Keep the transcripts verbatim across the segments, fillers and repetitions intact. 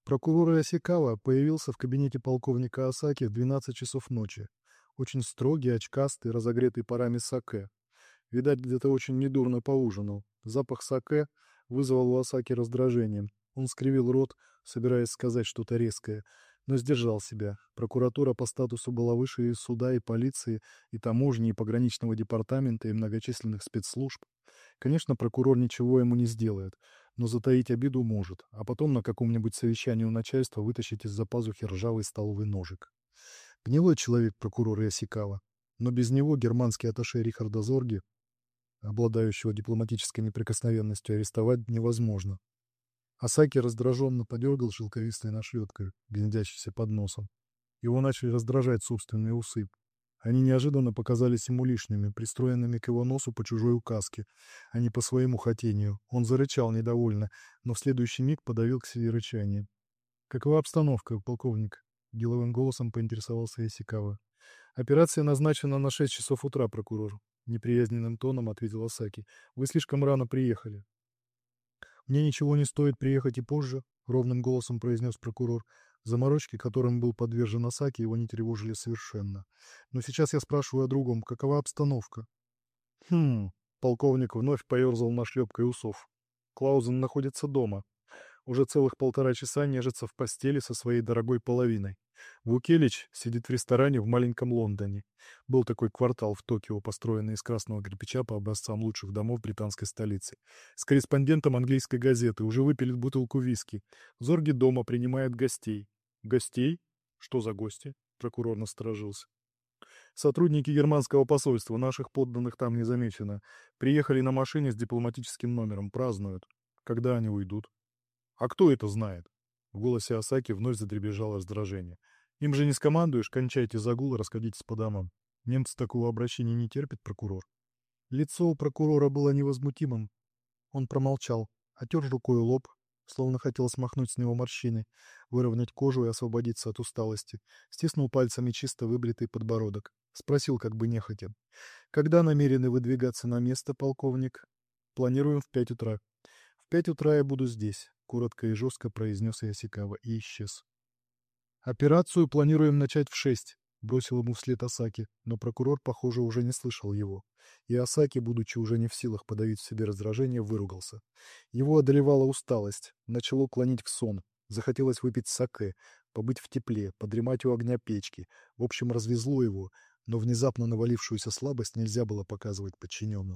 Прокурор Ясикава появился в кабинете полковника Асаки в двенадцать часов ночи. Очень строгий, очкастый, разогретый парами саке. Видать, где-то очень недурно поужинал. Запах саке вызвал у Асаки раздражение. Он скривил рот, собираясь сказать что-то резкое, но сдержал себя. Прокуратура по статусу была выше и суда, и полиции, и таможни, и пограничного департамента, и многочисленных спецслужб. Конечно, прокурор ничего ему не сделает, но затаить обиду может, а потом на каком-нибудь совещании у начальства вытащить из-за пазухи ржавый столовый ножик. Гнилой человек прокурор Ясикава, но без него германский атташе Рихарда Зорги, обладающего дипломатической неприкосновенностью, арестовать невозможно. Асаки раздраженно подергал шелковистой нашлеткой, гнездящейся под носом. Его начали раздражать собственные усы. Они неожиданно показались ему лишними, пристроенными к его носу по чужой указке, а не по своему хотению. Он зарычал недовольно, но в следующий миг подавил к себе рычание. «Какова обстановка, полковник?» — деловым голосом поинтересовался Ясикава. «Операция назначена на шесть часов утра, прокурор», — неприязненным тоном ответил Асаки. «Вы слишком рано приехали». «Мне ничего не стоит приехать и позже», — ровным голосом произнес прокурор. Заморочки, которым был подвержен Асаки, его не тревожили совершенно. «Но сейчас я спрашиваю о другом. Какова обстановка?» «Хм...» — полковник вновь поерзал нашлепкой усов. «Клаузен находится дома. Уже целых полтора часа нежится в постели со своей дорогой половиной. Вукелич сидит в ресторане в маленьком Лондоне. Был такой квартал в Токио, построенный из красного кирпича по образцам лучших домов британской столицы. С корреспондентом английской газеты. Уже выпили бутылку виски. Зорги дома принимает гостей». «Гостей? Что за гости?» Прокурор насторожился. «Сотрудники германского посольства, наших подданных там не замечено. Приехали на машине с дипломатическим номером, празднуют. Когда они уйдут?» «А кто это знает?» В голосе Асаки вновь задребезжало раздражение. «Им же не скомандуешь, кончайте загул и расходитесь по домам. Немцы такого обращения не терпят, прокурор». Лицо у прокурора было невозмутимым. Он промолчал, отер рукой лоб, словно хотел смахнуть с него морщины, выровнять кожу и освободиться от усталости. Стиснул пальцами чисто выбритый подбородок. Спросил как бы нехотя. «Когда намерены выдвигаться на место, полковник?» «Планируем в пять утра». «В пять утра я буду здесь», — коротко и жестко произнес Ясикава и исчез. «Операцию планируем начать в шесть», — бросил ему вслед Асаки, но прокурор, похоже, уже не слышал его. И Асаки, будучи уже не в силах подавить в себе раздражение, выругался. Его одолевала усталость, начало клонить в сон. Захотелось выпить саке, побыть в тепле, подремать у огня печки. В общем, развезло его, но внезапно навалившуюся слабость нельзя было показывать подчиненным.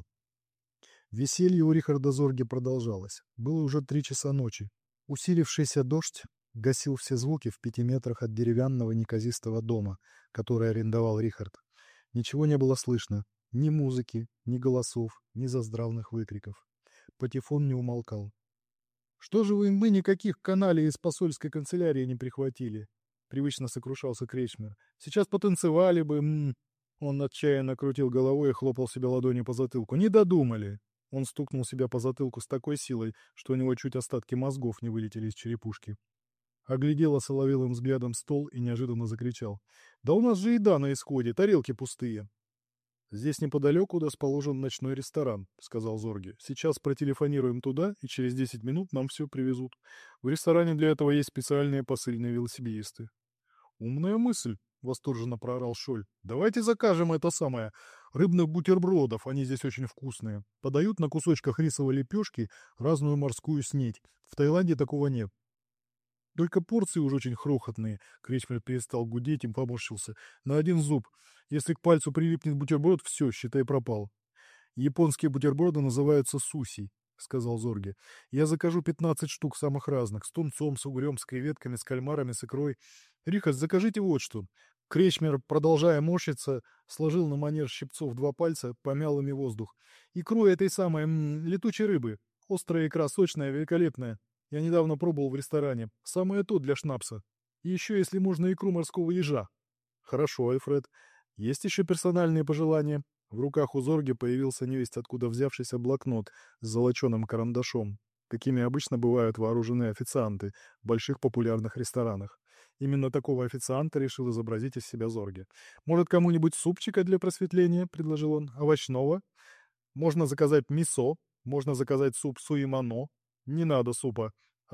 Веселье у Рихарда Зорги продолжалось. Было уже три часа ночи. Усилившийся дождь гасил все звуки в пяти метрах от деревянного неказистого дома, который арендовал Рихард. Ничего не было слышно. Ни музыки, ни голосов, ни заздравных выкриков. Патефон не умолкал. «Что же вы мы никаких каналей из посольской канцелярии не прихватили?» — привычно сокрушался Кречмер. «Сейчас потанцевали бы...» м -м. Он отчаянно крутил головой и хлопал себя ладонью по затылку. «Не додумали!» Он стукнул себя по затылку с такой силой, что у него чуть остатки мозгов не вылетели из черепушки. Оглядел осоловелым взглядом стол и неожиданно закричал. «Да у нас же еда на исходе, тарелки пустые!» «Здесь неподалеку расположен ночной ресторан», — сказал Зорги. «Сейчас протелефонируем туда, и через десять минут нам все привезут. В ресторане для этого есть специальные посыльные велосипедисты». «Умная мысль», — восторженно проорал Шоль. «Давайте закажем это самое. Рыбных бутербродов, они здесь очень вкусные. Подают на кусочках рисовой лепешки разную морскую снеть. В Таиланде такого нет. Только порции уж очень хрохотные». Кречмер перестал гудеть и поморщился. «На один зуб. Если к пальцу прилипнет бутерброд, все, считай, пропал». «Японские бутерброды называются суси», — сказал Зорге. «Я закажу пятнадцать штук самых разных. С тунцом, с угрем, с креветками, с кальмарами, с икрой. Рихард, закажите вот что». Кречмер, продолжая морщиться, сложил на манер щипцов два пальца, помял ими воздух. «Икру этой самой м -м, летучей рыбы. Острая икра, сочная, великолепная. Я недавно пробовал в ресторане. Самое то для шнапса. И еще, если можно, икру морского ежа». «Хорошо, Альфред. Есть еще персональные пожелания?» В руках у Зорги появился невесть откуда взявшийся блокнот с золоченым карандашом, какими обычно бывают вооружены официанты в больших популярных ресторанах. Именно такого официанта решил изобразить из себя Зорги. «Может, кому-нибудь супчика для просветления?» — предложил он. «Овощного? Можно заказать мисо, можно заказать суп суимано». «Не надо супа», —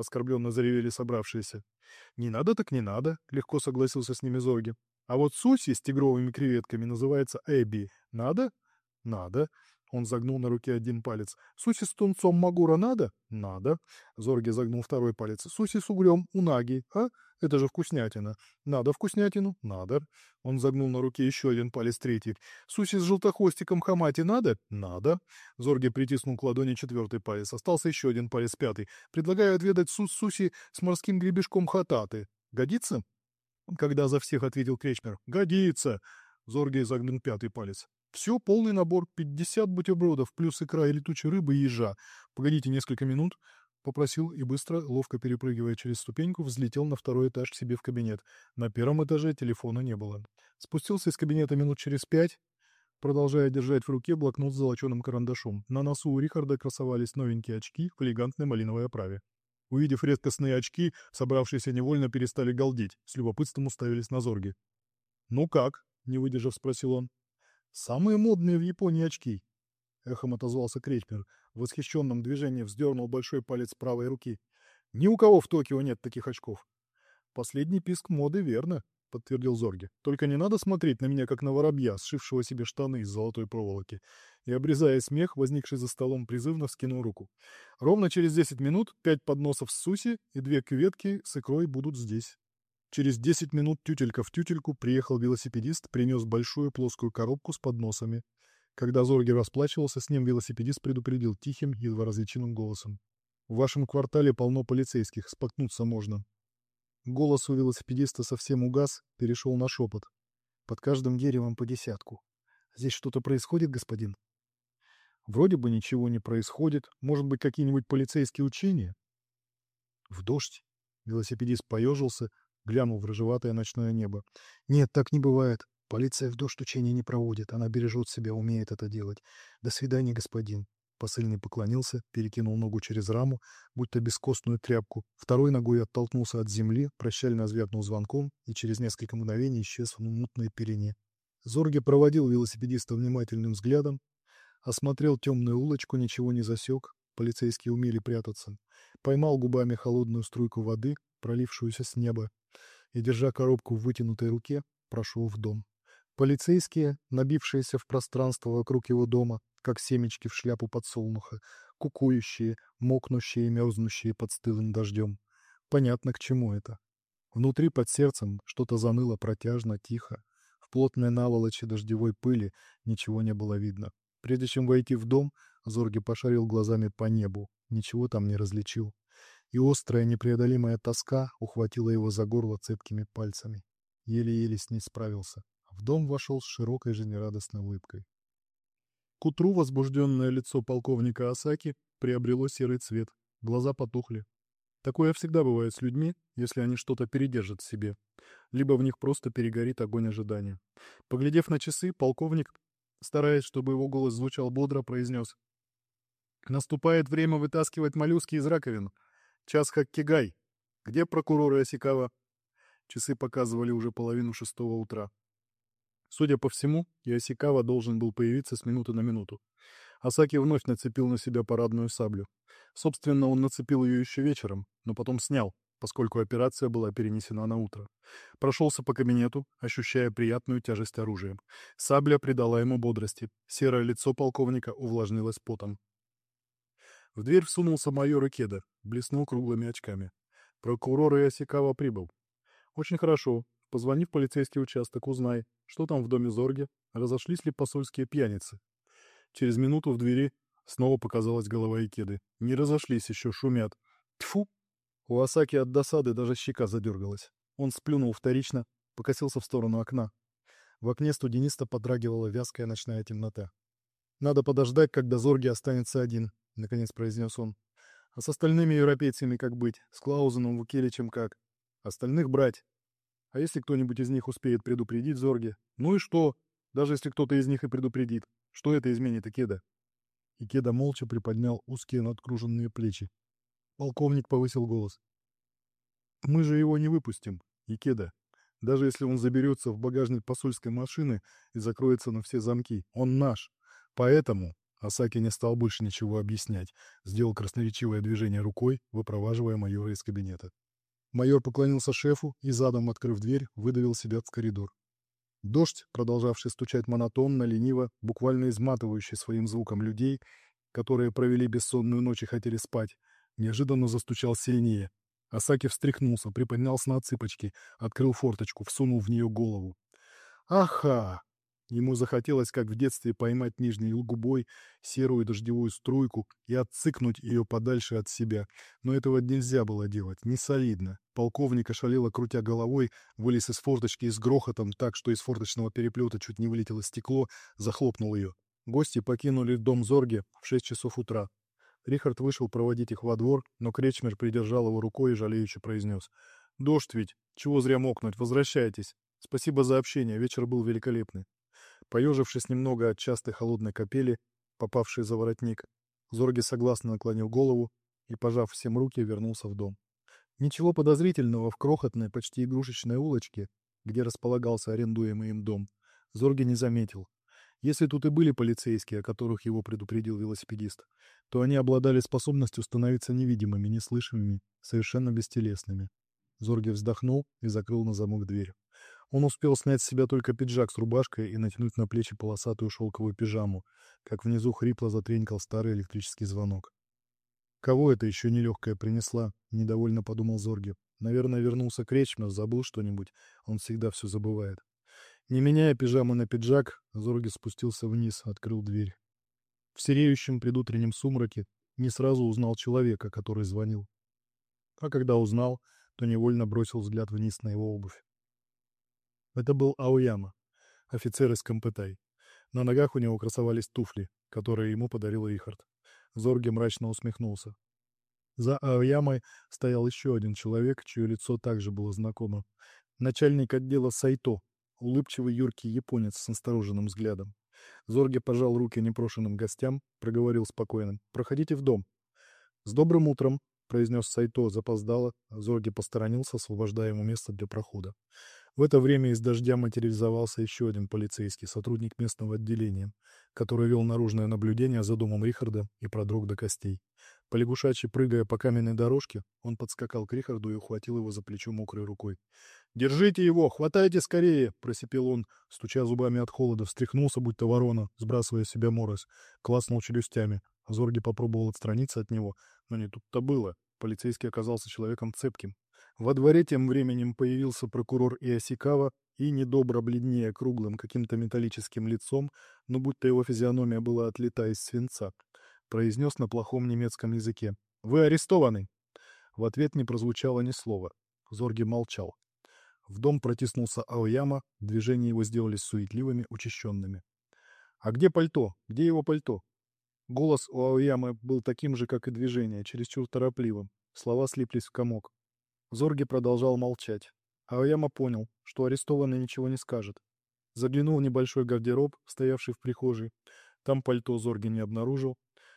оскорбленно заревели собравшиеся. «Не надо так не надо», — легко согласился с ними Зорги. «А вот суси с тигровыми креветками называется Эбби. Надо?» «Надо». Он загнул на руке один палец. «Суси с тунцом Магура надо?» «Надо». Зорги загнул второй палец. «Суси с угрем Унаги, а? Это же вкуснятина. Надо вкуснятину?» «Надо». Он загнул на руке еще один палец третий. «Суси с желтохвостиком Хамати надо?» «Надо». Зорги притиснул к ладони четвертый палец. Остался еще один палец пятый. «Предлагаю отведать сус-суси с морским гребешком Хататы. Годится?» Когда за всех ответил Кречмер. «Годится!» Зорги загнул пятый палец. «Все, полный набор, пятьдесят бутербродов, плюс икра и летучей рыбы и ежа. Погодите несколько минут», — попросил и быстро, ловко перепрыгивая через ступеньку, взлетел на второй этаж к себе в кабинет. На первом этаже телефона не было. Спустился из кабинета минут через пять, продолжая держать в руке блокнот с золоченым карандашом. На носу у Рихарда красовались новенькие очки в элегантной малиновой оправе. Увидев редкостные очки, собравшиеся невольно перестали галдеть, с любопытством уставились на Зорги. «Ну как?» — не выдержав, спросил он. «Самые модные в Японии очки», — эхом отозвался Кречмер. В восхищенном движении вздернул большой палец правой руки. «Ни у кого в Токио нет таких очков». «Последний писк моды, верно», — подтвердил Зорги. «Только не надо смотреть на меня, как на воробья, сшившего себе штаны из золотой проволоки». И, обрезая смех, возникший за столом, призывно вскинул руку. «Ровно через десять минут пять подносов с суси и две кюветки с икрой будут здесь». Через десять минут тютелька в тютельку приехал велосипедист, принес большую плоскую коробку с подносами. Когда Зорги расплачивался, с ним велосипедист предупредил тихим, едва различимым голосом. «В вашем квартале полно полицейских, споткнуться можно». Голос у велосипедиста совсем угас, перешел на шепот. «Под каждым деревом по десятку. Здесь что-то происходит, господин?» «Вроде бы ничего не происходит. Может быть, какие-нибудь полицейские учения?» «В дождь?» Велосипедист поежился, глянул в рыжеватое ночное небо. «Нет, так не бывает. Полиция в дождь учений не проводит. Она бережет себя, умеет это делать. До свидания, господин». Посыльный поклонился, перекинул ногу через раму, будто бескостную тряпку. Второй ногой оттолкнулся от земли, прощально звякнул звонком и через несколько мгновений исчез в мутной пелене. Зорги проводил велосипедиста внимательным взглядом, осмотрел темную улочку, ничего не засек. Полицейские умели прятаться. Поймал губами холодную струйку воды, пролившуюся с неба, и, держа коробку в вытянутой руке, прошел в дом. Полицейские, набившиеся в пространство вокруг его дома, как семечки в шляпу подсолнуха, кукующие, мокнущие и мерзнущие под стылым дождем. Понятно, к чему это. Внутри под сердцем что-то заныло протяжно, тихо. В плотной наволочи дождевой пыли ничего не было видно. Прежде чем войти в дом, Зорги пошарил глазами по небу, ничего там не различил. И острая непреодолимая тоска ухватила его за горло цепкими пальцами. Еле-еле с ней справился. В дом вошел с широкой жизнерадостной улыбкой. К утру возбужденное лицо полковника Асаки приобрело серый цвет, глаза потухли. Такое всегда бывает с людьми, если они что-то передержат в себе, либо в них просто перегорит огонь ожидания. Поглядев на часы, полковник, стараясь, чтобы его голос звучал бодро, произнес: «Наступает время вытаскивать моллюски из раковин. Час хоккегай. Где прокурор Исикава?» Часы показывали уже половину шестого утра. Судя по всему, Исикава должен был появиться с минуты на минуту. Асаки вновь нацепил на себя парадную саблю. Собственно, он нацепил ее еще вечером, но потом снял, поскольку операция была перенесена на утро. Прошелся по кабинету, ощущая приятную тяжесть оружия. Сабля придала ему бодрости. Серое лицо полковника увлажнилось потом. В дверь всунулся майор Икеда, блеснул круглыми очками. Прокурор Исикава прибыл. «Очень хорошо. Позвони в полицейский участок, узнай, что там в доме Зорги, разошлись ли посольские пьяницы». Через минуту в двери снова показалась голова Икеды. Не разошлись еще, шумят. Тьфу! У Асаки от досады даже щека задергалась. Он сплюнул вторично, покосился в сторону окна. В окне студенисто подрагивала вязкая ночная темнота. «Надо подождать, когда Зорги останется один», — наконец произнес он. «А с остальными европейцами как быть? С Клаузеном, Вукеличем как? Остальных брать. А если кто-нибудь из них успеет предупредить Зорги? Ну и что? Даже если кто-то из них и предупредит. Что это изменит Икеда?» Икеда молча приподнял узкие надкруженные плечи. Полковник повысил голос. «Мы же его не выпустим, Икеда. Даже если он заберется в багажник посольской машины и закроется на все замки. Он наш. Поэтому Асаки не стал больше ничего объяснять, сделал красноречивое движение рукой, выпроваживая майора из кабинета. Майор поклонился шефу и, задом открыв дверь, выдавил себя в коридор. Дождь, продолжавший стучать монотонно, лениво, буквально изматывающий своим звуком людей, которые провели бессонную ночь и хотели спать, неожиданно застучал сильнее. Асаки встряхнулся, приподнялся на цыпочки, открыл форточку, всунул в нее голову. Аха! Ему захотелось, как в детстве, поймать нижней губой серую дождевую струйку и отцыкнуть ее подальше от себя. Но этого нельзя было делать, не солидно. Полковник ошалело, крутя головой, вылез из форточки и с грохотом, так что из форточного переплета чуть не вылетело стекло, захлопнул ее. Гости покинули дом Зорге в шесть часов утра. Рихард вышел проводить их во двор, но Кречмер придержал его рукой и жалеюче произнес: «Дождь ведь! Чего зря мокнуть? Возвращайтесь! Спасибо за общение, вечер был великолепный». Поежившись немного от частой холодной капели, попавшей за воротник, Зорге согласно наклонил голову и, пожав всем руки, вернулся в дом. Ничего подозрительного в крохотной, почти игрушечной улочке, где располагался арендуемый им дом, Зорге не заметил. Если тут и были полицейские, о которых его предупредил велосипедист, то они обладали способностью становиться невидимыми, неслышимыми, совершенно бестелесными. Зорге вздохнул и закрыл на замок дверь. Он успел снять с себя только пиджак с рубашкой и натянуть на плечи полосатую шелковую пижаму, как внизу хрипло затренькал старый электрический звонок. «Кого это еще нелегкая принесла?» — недовольно подумал Зорге. «Наверное, вернулся Кречмер, забыл что-нибудь. Он всегда все забывает». Не меняя пижаму на пиджак, Зорге спустился вниз, открыл дверь. В сереющем предутреннем сумраке не сразу узнал человека, который звонил. А когда узнал, то невольно бросил взгляд вниз на его обувь. Это был Аояма, офицер из Кампэтай. На ногах у него красовались туфли, которые ему подарил Рихард. Зорге мрачно усмехнулся. За Аоямой стоял еще один человек, чье лицо также было знакомо. Начальник отдела Сайто, улыбчивый юркий японец с настороженным взглядом. Зорге пожал руки непрошенным гостям, проговорил спокойно: «Проходите в дом». «С добрым утром», — произнес Сайто запоздало, а Зорге посторонился, освобождая ему место для прохода. В это время из дождя материализовался еще один полицейский, сотрудник местного отделения, который вел наружное наблюдение за домом Рихарда и продрог до костей. Полягушачьи прыгая по каменной дорожке, он подскакал к Рихарду и ухватил его за плечо мокрой рукой. «Держите его! Хватайте скорее!» — просипел он, стуча зубами от холода, встряхнулся, будто ворона, сбрасывая с себя морось, клацнул челюстями. Зорге попробовал отстраниться от него, но не тут-то было. Полицейский оказался человеком цепким. Во дворе тем временем появился прокурор Иосикава и, недобро бледнее круглым каким-то металлическим лицом, но будто его физиономия была отлита из свинца, произнес на плохом немецком языке: «Вы арестованы!» В ответ не прозвучало ни слова. Зорге молчал. В дом протиснулся Аояма, движения его сделались суетливыми, учащенными. «А где пальто? Где его пальто?» Голос у Аоямы был таким же, как и движение, чересчур торопливым. Слова слиплись в комок. Зорге продолжал молчать. Аояма понял, что арестованный ничего не скажет. Заглянул в небольшой гардероб, стоявший в прихожей. Там пальто Зорге не обнаружил.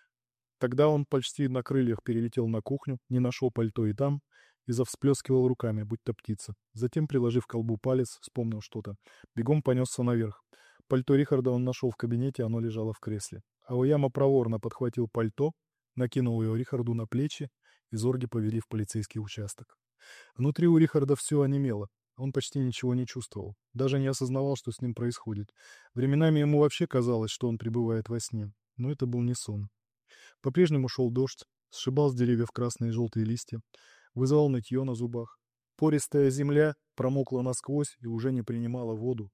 Тогда он почти на крыльях перелетел на кухню, не нашел пальто и там, и завсплескивал руками, будто птица. Затем, приложив к колбу палец, вспомнил что-то. Бегом понесся наверх. Пальто Рихарда он нашел в кабинете, оно лежало в кресле. Аояма проворно подхватил пальто, накинул его Рихарду на плечи, и Зорге повели в полицейский участок. Внутри у Рихарда все онемело. Он почти ничего не чувствовал, даже не осознавал, что с ним происходит. Временами ему вообще казалось, что он пребывает во сне, но это был не сон. По-прежнему шел дождь, сшибал с деревьев красные и желтые листья, вызывал нытье на зубах. Пористая земля промокла насквозь и уже не принимала воду.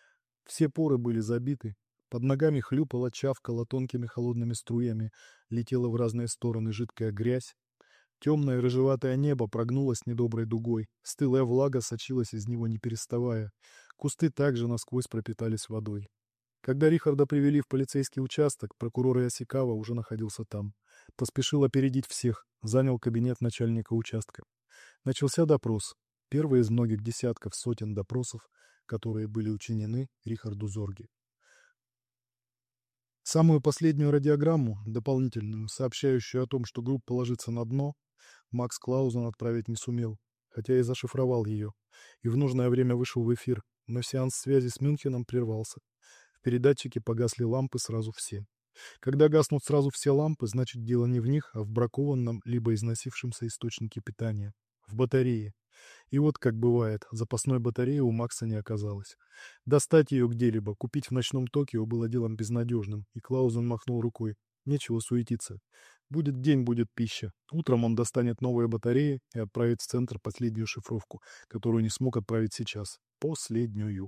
Все поры были забиты, под ногами хлюпала, чавкала тонкими холодными струями, летела в разные стороны жидкая грязь. Темное рыжеватое небо прогнулось недоброй дугой, стылая влага сочилась из него не переставая. Кусты также насквозь пропитались водой. Когда Рихарда привели в полицейский участок, прокурор Иосикава уже находился там. Поспешил опередить всех, занял кабинет начальника участка. Начался допрос. Первый из многих десятков сотен допросов, которые были учинены Рихарду Зорге. Самую последнюю радиограмму, дополнительную, сообщающую о том, что группа ложится на дно, Макс Клаузен отправить не сумел, хотя и зашифровал ее, и в нужное время вышел в эфир, но сеанс связи с Мюнхеном прервался. В передатчике погасли лампы сразу все. Когда гаснут сразу все лампы, значит дело не в них, а в бракованном либо износившемся источнике питания. В батарее. И вот, как бывает, запасной батареи у Макса не оказалось. Достать ее где-либо, купить в ночном Токио было делом безнадежным, и Клаузен махнул рукой. Нечего суетиться. Будет день, будет пища. Утром он достанет новые батареи и отправит в центр последнюю шифровку, которую не смог отправить сейчас. Последнюю.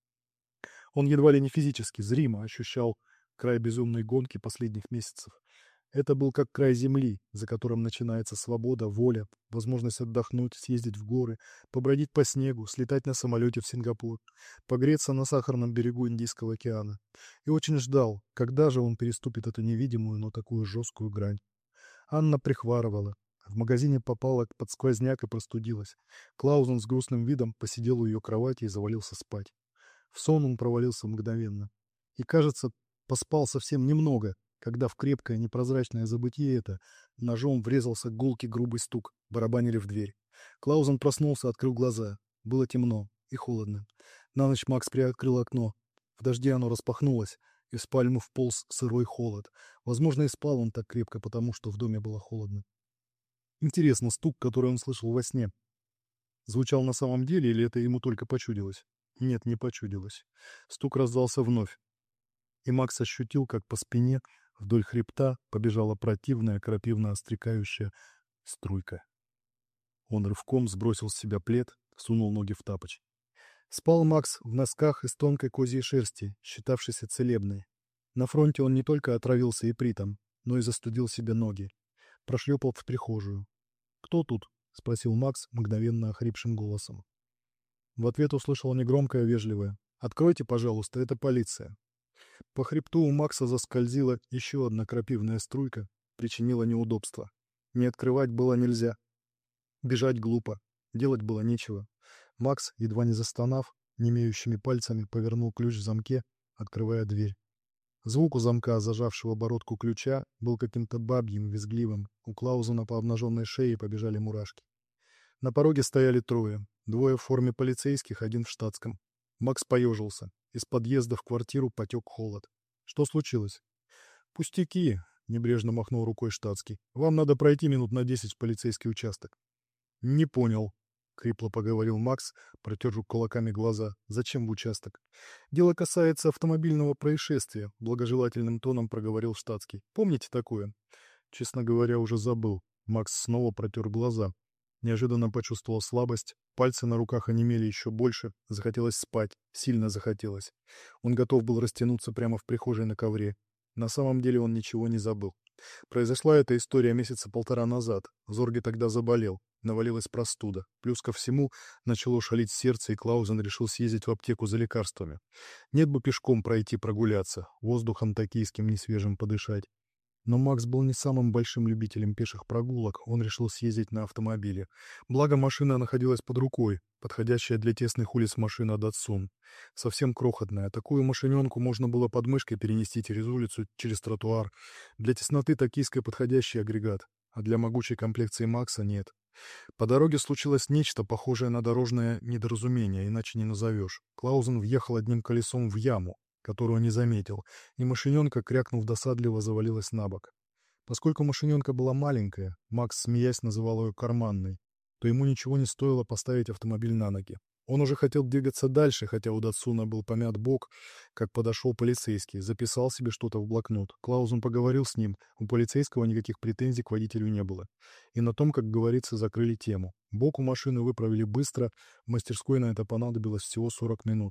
Он едва ли не физически, зримо ощущал край безумной гонки последних месяцев. Это был как край земли, за которым начинается свобода, воля, возможность отдохнуть, съездить в горы, побродить по снегу, слетать на самолете в Сингапур, погреться на сахарном берегу Индийского океана. И очень ждал, когда же он переступит эту невидимую, но такую жесткую грань. Анна прихварывала. В магазине попала под сквозняк и простудилась. Клаузен с грустным видом посидел у ее кровати и завалился спать. В сон он провалился мгновенно. И, кажется, поспал совсем немного, когда в крепкое непрозрачное забытье это ножом врезался гулкий грубый стук, барабанили в дверь. Клаузен проснулся, открыл глаза. Было темно и холодно. На ночь Макс приоткрыл окно. В дожде оно распахнулось, и в спальню вполз сырой холод. Возможно, и спал он так крепко, потому что в доме было холодно. Интересно, стук, который он слышал во сне, звучал на самом деле или это ему только почудилось? Нет, не почудилось. Стук раздался вновь, и Макс ощутил, как по спине вдоль хребта побежала противная, крапивно-острекающая струйка. Он рывком сбросил с себя плед, сунул ноги в тапочки. Спал Макс в носках из тонкой козьей шерсти, считавшейся целебной. На фронте он не только отравился ипритом, но и застудил себе ноги. Прошлепал в прихожую. «Кто тут?» — спросил Макс мгновенно охрипшим голосом. В ответ услышал негромкое, вежливое: «Откройте, пожалуйста, это полиция». По хребту у Макса заскользила еще одна крапивная струйка, причинила неудобства. Не открывать было нельзя. Бежать глупо, делать было нечего. Макс, едва не застонав, немеющими пальцами повернул ключ в замке, открывая дверь. Звук у замка, зажавшего бородку ключа, был каким-то бабьим, визгливым. У Клаузена по обнаженной шее побежали мурашки. На пороге стояли трое. Двое в форме полицейских, один в штатском. Макс поежился. Из подъезда в квартиру потек холод. «Что случилось?» «Пустяки», — небрежно махнул рукой штатский. «Вам надо пройти минут на десять в полицейский участок». «Не понял», — хрипло поговорил Макс, протер кулаками глаза. «Зачем в участок?» «Дело касается автомобильного происшествия», — благожелательным тоном проговорил штатский. «Помните такое?» «Честно говоря, уже забыл». Макс снова протер глаза. Неожиданно почувствовал слабость. Пальцы на руках онемели еще больше. Захотелось спать. Сильно захотелось. Он готов был растянуться прямо в прихожей на ковре. На самом деле он ничего не забыл. Произошла эта история месяца полтора назад. Зорге тогда заболел. Навалилась простуда. Плюс ко всему начало шалить сердце, и Клаузен решил съездить в аптеку за лекарствами. Нет бы пешком пройти прогуляться, воздухом токийским несвежим подышать. Но Макс был не самым большим любителем пеших прогулок, он решил съездить на автомобиле. Благо машина находилась под рукой, подходящая для тесных улиц машина Datsun. Совсем крохотная, такую машиненку можно было под мышкой перенести через улицу, через тротуар. Для тесноты токийской подходящий агрегат, а для могучей комплекции Макса нет. По дороге случилось нечто, похожее на дорожное недоразумение, иначе не назовешь. Клаузен въехал одним колесом в яму, которую не заметил, и машиненка, крякнув досадливо, завалилась на бок. Поскольку машиненка была маленькая, Макс, смеясь, называл ее карманной, то ему ничего не стоило поставить автомобиль на ноги. Он уже хотел двигаться дальше, хотя у Датсуна был помят бок, как подошел полицейский, записал себе что-то в блокнот. Клаузен поговорил с ним, у полицейского никаких претензий к водителю не было. И на том, как говорится, закрыли тему. Бок у машины выправили быстро, в мастерской на это понадобилось всего сорок минут.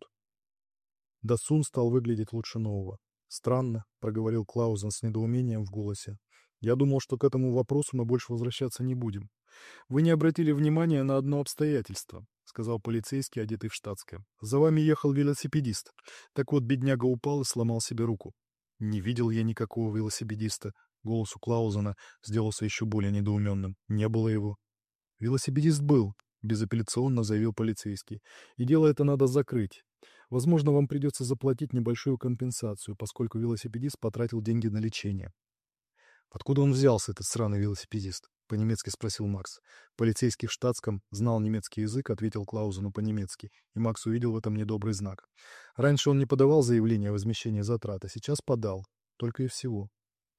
Датсун стал выглядеть лучше нового. «Странно», — проговорил Клаузен с недоумением в голосе. «Я думал, что к этому вопросу мы больше возвращаться не будем. Вы не обратили внимания на одно обстоятельство», — сказал полицейский, одетый в штатское. «За вами ехал велосипедист. Так вот, бедняга упал и сломал себе руку». «Не видел я никакого велосипедиста». Голос у Клаузена сделался еще более недоуменным. «Не было его». «Велосипедист был», — безапелляционно заявил полицейский. «И дело это надо закрыть. Возможно, вам придется заплатить небольшую компенсацию, поскольку велосипедист потратил деньги на лечение». «Откуда он взялся, этот сраный велосипедист?» — по-немецки спросил Макс. Полицейский в штатском знал немецкий язык, ответил Клаузену по-немецки, и Макс увидел в этом недобрый знак. Раньше он не подавал заявление о возмещении затрат, а сейчас подал. Только и всего.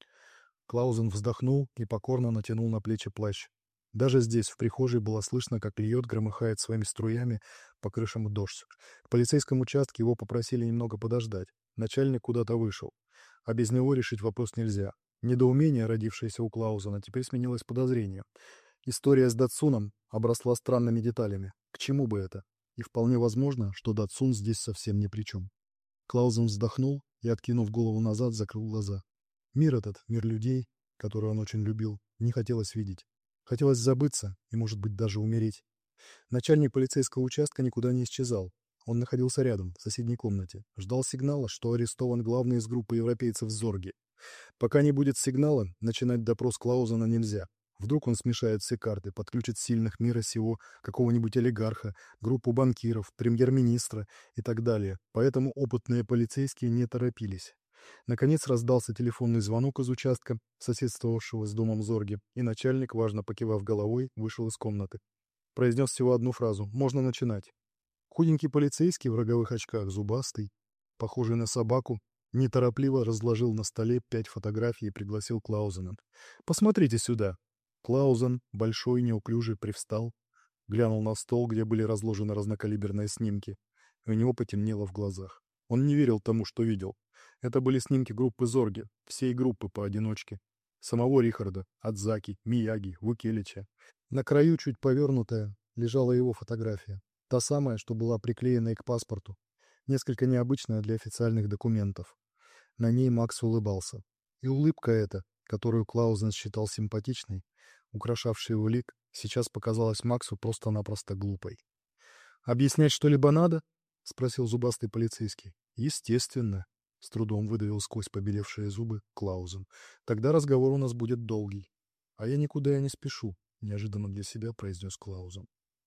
Клаузен вздохнул и покорно натянул на плечи плащ. Даже здесь, в прихожей, было слышно, как льет, громыхает своими струями по крышам дождь. В полицейском участке его попросили немного подождать. Начальник куда-то вышел. А без него решить вопрос нельзя. Недоумение, родившееся у Клаузена, теперь сменилось подозрением. История с Датсуном обросла странными деталями. К чему бы это? И вполне возможно, что Датсун здесь совсем ни при чем. Клаузен вздохнул и, откинув голову назад, закрыл глаза. Мир этот, мир людей, который он очень любил, не хотелось видеть. Хотелось забыться и, может быть, даже умереть. Начальник полицейского участка никуда не исчезал. Он находился рядом, в соседней комнате. Ждал сигнала, что арестован главный из группы европейцев Зорги. Пока не будет сигнала, начинать допрос Клаузена нельзя. Вдруг он смешает все карты, подключит сильных мира сего, какого-нибудь олигарха, группу банкиров, премьер-министра и так далее. Поэтому опытные полицейские не торопились. Наконец раздался телефонный звонок из участка, соседствовавшего с домом Зорги, и начальник, важно покивав головой, вышел из комнаты. Произнес всего одну фразу: «Можно начинать». Худенький полицейский в роговых очках, зубастый, похожий на собаку, неторопливо разложил на столе пять фотографий и пригласил Клаузена. «Посмотрите сюда». Клаузен, большой, неуклюжий, привстал, глянул на стол, где были разложены разнокалиберные снимки, и у него потемнело в глазах. Он не верил тому, что видел. Это были снимки группы Зорги, всей группы поодиночке. Самого Рихарда, Адзаки, Мияги, Вукелича. На краю, чуть повернутая, лежала его фотография. Та самая, что была приклеена и к паспорту. Несколько необычная для официальных документов. На ней Макс улыбался. И улыбка эта, которую Клаузен считал симпатичной, украшавшая его лик, сейчас показалась Максу просто-напросто глупой. «Объяснять что-либо надо?» — спросил зубастый полицейский. «Естественно», — с трудом выдавил сквозь побелевшие зубы Клаузен. «Тогда разговор у нас будет долгий». «А я никуда и не спешу», — неожиданно для себя произнес Клаузен.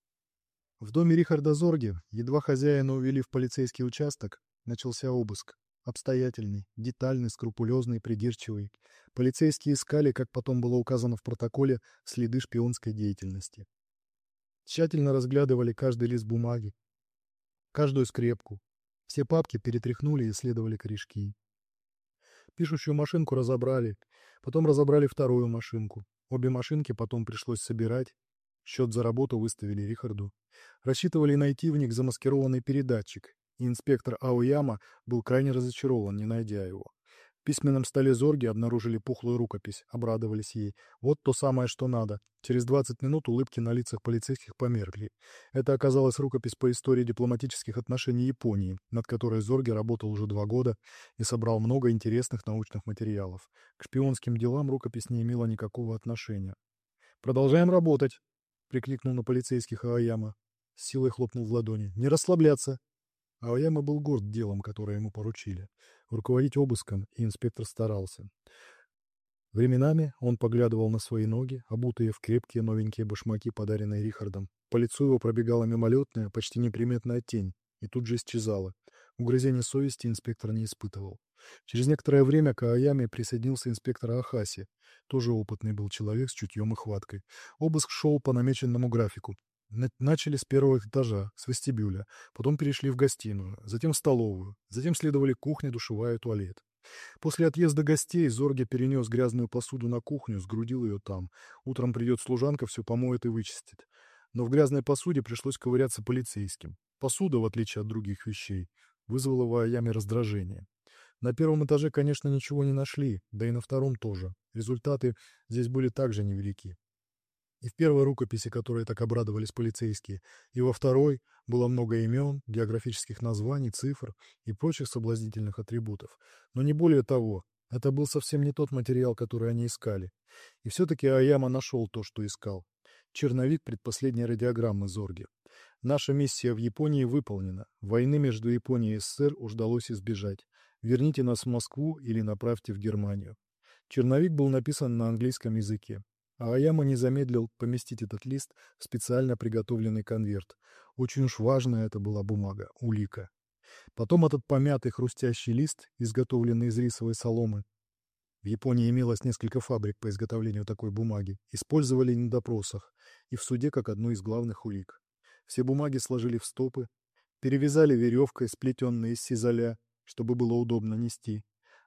В доме Рихарда Зорги, едва хозяина увели в полицейский участок, начался обыск. Обстоятельный, детальный, скрупулезный, придирчивый. Полицейские искали, как потом было указано в протоколе, следы шпионской деятельности. Тщательно разглядывали каждый лист бумаги, каждую скрепку. Все папки перетряхнули и исследовали корешки. Пишущую машинку разобрали, потом разобрали вторую машинку. Обе машинки потом пришлось собирать. Счет за работу выставили Рихарду. Рассчитывали найти в них замаскированный передатчик, и инспектор Аояма был крайне разочарован, не найдя его. В письменном столе Зорги обнаружили пухлую рукопись, обрадовались ей. Вот то самое, что надо. Через двадцать минут улыбки на лицах полицейских померкли. Это оказалась рукопись по истории дипломатических отношений Японии, над которой Зорги работал уже два года и собрал много интересных научных материалов. К шпионским делам рукопись не имела никакого отношения. «Продолжаем работать!» — прикликнул на полицейских Аояма. С силой хлопнул в ладони. «Не расслабляться!» Аояма был горд делом, которое ему поручили. Руководить обыском, и инспектор старался. Временами он поглядывал на свои ноги, обутые в крепкие новенькие башмаки, подаренные Рихардом. По лицу его пробегала мимолетная, почти неприметная тень, и тут же исчезала. Угрызения совести инспектор не испытывал. Через некоторое время к Аояме присоединился инспектор Ахаси. Тоже опытный был человек с чутьем и хваткой. Обыск шел по намеченному графику. Начали с первого этажа, с вестибюля, потом перешли в гостиную, затем в столовую, затем следовали кухня, душевая и туалет. После отъезда гостей Зорге перенес грязную посуду на кухню, сгрудил ее там. Утром придет служанка, все помоет и вычистит. Но в грязной посуде пришлось ковыряться полицейским. Посуда, в отличие от других вещей, вызвала в Аояме раздражение. На первом этаже, конечно, ничего не нашли, да и на втором тоже. Результаты здесь были также невелики. И в первой рукописи, которой так обрадовались полицейские, и во второй было много имен, географических названий, цифр и прочих соблазнительных атрибутов. Но не более того, это был совсем не тот материал, который они искали. И все-таки Аояма нашел то, что искал. Черновик предпоследней радиограммы Зорги. Наша миссия в Японии выполнена. Войны между Японией и СССР удалось избежать. Верните нас в Москву или направьте в Германию. Черновик был написан на английском языке. Аояма не замедлил поместить этот лист в специально приготовленный конверт. Очень уж важная это была бумага, улика. Потом этот помятый хрустящий лист, изготовленный из рисовой соломы. В Японии имелось несколько фабрик по изготовлению такой бумаги. Использовали на допросах и в суде как одну из главных улик. Все бумаги сложили в стопы, перевязали веревкой, сплетенной из сизаля, чтобы было удобно нести.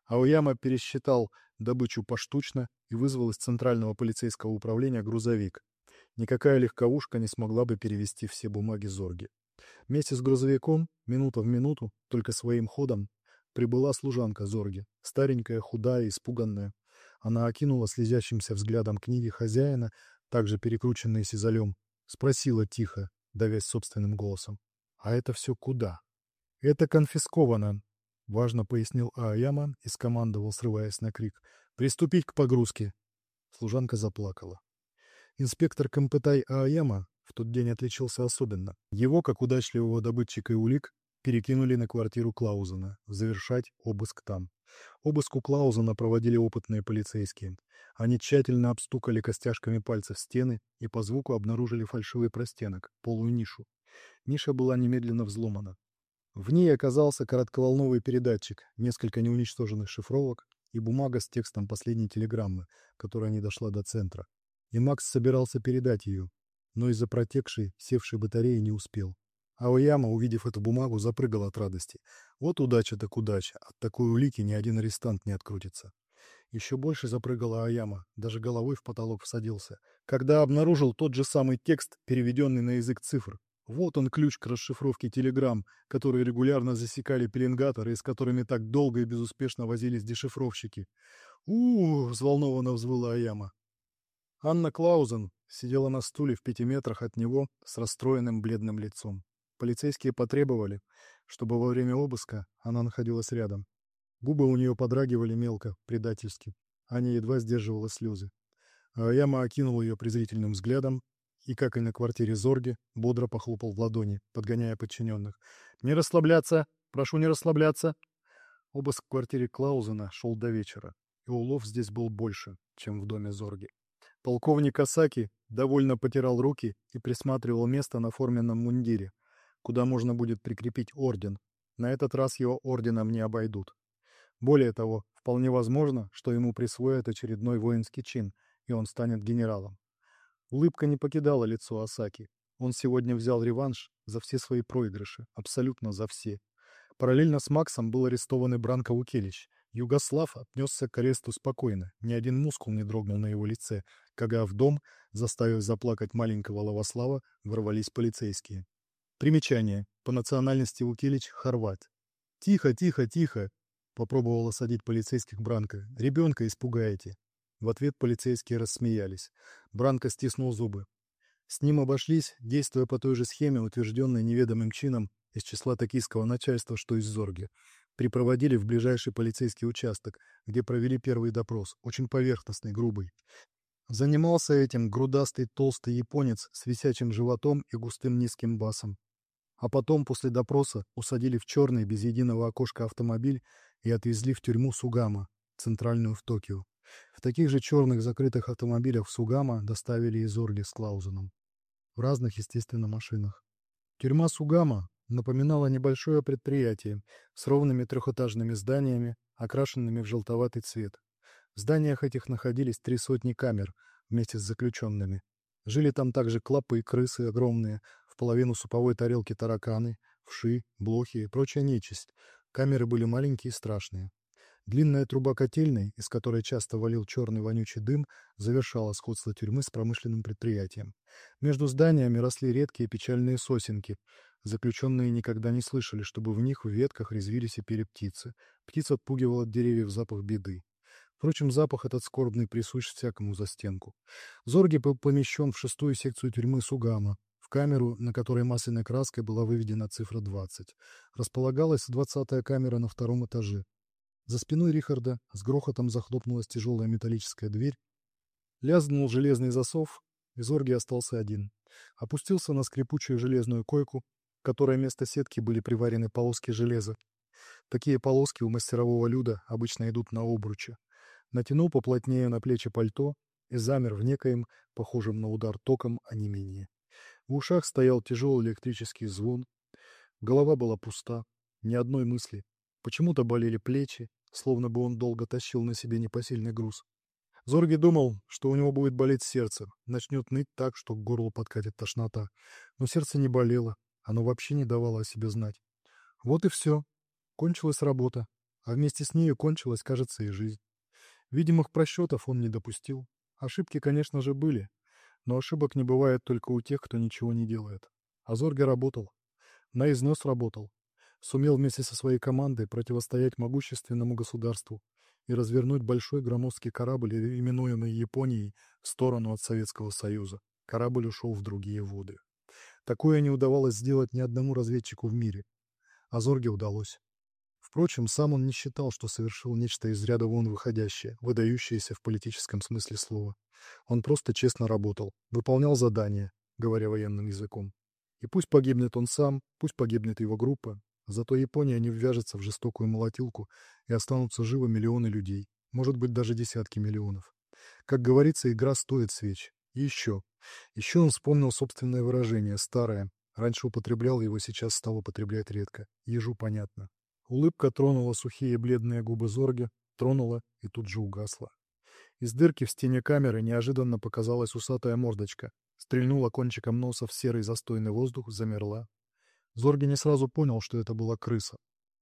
Аояма пересчитал добычу поштучно и вызвал из Центрального полицейского управления грузовик. Никакая легковушка не смогла бы перевезти все бумаги Зорги. Вместе с грузовиком, минута в минуту, только своим ходом, прибыла служанка Зорги, старенькая, худая, испуганная. Она окинула слезящимся взглядом книги хозяина, также перекрученные сизалем, спросила тихо, давясь собственным голосом: «А это все куда?» «Это конфисковано», — важно пояснил Аояма и скомандовал, срываясь на крик: «Приступить к погрузке!» Служанка заплакала. Инспектор Кампытай Аояма в тот день отличился особенно. Его, как удачливого добытчика и улик, перекинули на квартиру Клаузена, завершать обыск там. Обыск у Клаузена проводили опытные полицейские. Они тщательно обстукали костяшками пальцев стены и по звуку обнаружили фальшивый простенок, полую нишу. Ниша была немедленно взломана. В ней оказался коротковолновый передатчик, несколько неуничтоженных шифровок и бумага с текстом последней телеграммы, которая не дошла до центра. И Макс собирался передать ее, но из-за протекшей, севшей батареи не успел. Аояма, увидев эту бумагу, запрыгал от радости. Вот удача так удача, от такой улики ни один арестант не открутится. Еще больше запрыгал Аояма, даже головой в потолок всадился, когда обнаружил тот же самый текст, переведенный на язык цифр. Вот он ключ к расшифровке телеграмм, которые регулярно засекали пеленгаторы и с которыми так долго и безуспешно возились дешифровщики. у, -у, -у взволнованно взвыла Аояма. Анна Клаузен сидела на стуле в пяти метрах от него с расстроенным бледным лицом. Полицейские потребовали, чтобы во время обыска она находилась рядом. Губы у нее подрагивали мелко, предательски. Аня едва сдерживала слезы. Аояма окинул ее презрительным взглядом и, как и на квартире Зорги, бодро похлопал в ладони, подгоняя подчиненных. «Не расслабляться! Прошу не расслабляться!» Обыск в квартире Клаузена шел до вечера, и улов здесь был больше, чем в доме Зорги. Полковник Асаки довольно потирал руки и присматривал место на форменном мундире, куда можно будет прикрепить орден. На этот раз его орденом не обойдут. Более того, вполне возможно, что ему присвоят очередной воинский чин, и он станет генералом. Улыбка не покидала лицо Асаки. Он сегодня взял реванш за все свои проигрыши, абсолютно за все. Параллельно с Максом был арестован и Бранко Вукелич. Югослав отнесся к аресту спокойно, ни один мускул не дрогнул на его лице, когда в дом, заставив заплакать маленького Лавослава, ворвались полицейские. Примечание. По национальности Вукелич — хорват. «Тихо, тихо, тихо!» — попробовал осадить полицейских Бранко. «Ребенка испугаете!» В ответ полицейские рассмеялись. Бранко стиснул зубы. С ним обошлись, действуя по той же схеме, утвержденной неведомым чином из числа токийского начальства, что из Зорги. Припроводили в ближайший полицейский участок, где провели первый допрос, очень поверхностный, грубый. Занимался этим грудастый толстый японец с висячим животом и густым низким басом. А потом, после допроса, усадили в черный без единого окошка автомобиль и отвезли в тюрьму Сугама, центральную в Токио. В таких же черных закрытых автомобилях в Сугама доставили из Зорги с Клаузеном. В разных, естественно, машинах. Тюрьма Сугама напоминала небольшое предприятие с ровными трехэтажными зданиями, окрашенными в желтоватый цвет. В зданиях этих находились три сотни камер вместе с заключенными. Жили там также клопы, крысы огромные, в половину суповой тарелки тараканы, вши, блохи и прочая нечисть. Камеры были маленькие и страшные. Длинная труба котельной, из которой часто валил черный вонючий дым, завершала сходство тюрьмы с промышленным предприятием. Между зданиями росли редкие печальные сосенки. Заключенные никогда не слышали, чтобы в них в ветках резвились и пели птицы. Птиц отпугивал от деревьев запах беды. Впрочем, запах этот скорбный присущ всякому застенку. Зорги был помещен в шестую секцию тюрьмы Сугама, в камеру, на которой масляной краской была выведена цифра двадцать. Располагалась двадцатая камера на втором этаже. За спиной Рихарда с грохотом захлопнулась тяжелая металлическая дверь. Лязгнул железный засов, и Зорги остался один. Опустился на скрипучую железную койку, к которой вместо сетки были приварены полоски железа. Такие полоски у мастерового люда обычно идут на обруче. Натянул поплотнее на плечи пальто и замер в некоем, похожем на удар током, онемении. В ушах стоял тяжелый электрический звон. Голова была пуста, ни одной мысли. Почему-то болели плечи, словно бы он долго тащил на себе непосильный груз. Зорги думал, что у него будет болеть сердце, начнет ныть так, что к горлу подкатит тошнота. Но сердце не болело, оно вообще не давало о себе знать. Вот и все. Кончилась работа. а вместе с нею кончилась, кажется, и жизнь. Видимых просчетов он не допустил. Ошибки, конечно же, были, но ошибок не бывает только у тех, кто ничего не делает. А Зорге работал. На износ работал. Сумел вместе со своей командой противостоять могущественному государству и развернуть большой громоздкий корабль, именуемый Японией, в сторону от Советского Союза. Корабль ушел в другие воды. Такое не удавалось сделать ни одному разведчику в мире. А Зорге удалось. Впрочем, сам он не считал, что совершил нечто из ряда вон выходящее, выдающееся в политическом смысле слова. Он просто честно работал, выполнял задания, говоря военным языком. И пусть погибнет он сам, пусть погибнет его группа, зато Япония не ввяжется в жестокую молотилку и останутся живы миллионы людей, может быть, даже десятки миллионов. Как говорится, игра стоит свеч. И еще. Еще он вспомнил собственное выражение, старое. Раньше употреблял его, сейчас стал употреблять редко. Ежу понятно. Улыбка тронула сухие бледные губы Зорге, тронула и тут же угасла. Из дырки в стене камеры неожиданно показалась усатая мордочка, стрельнула кончиком носа в серый застойный воздух, замерла. Зорге не сразу понял, что это была крыса.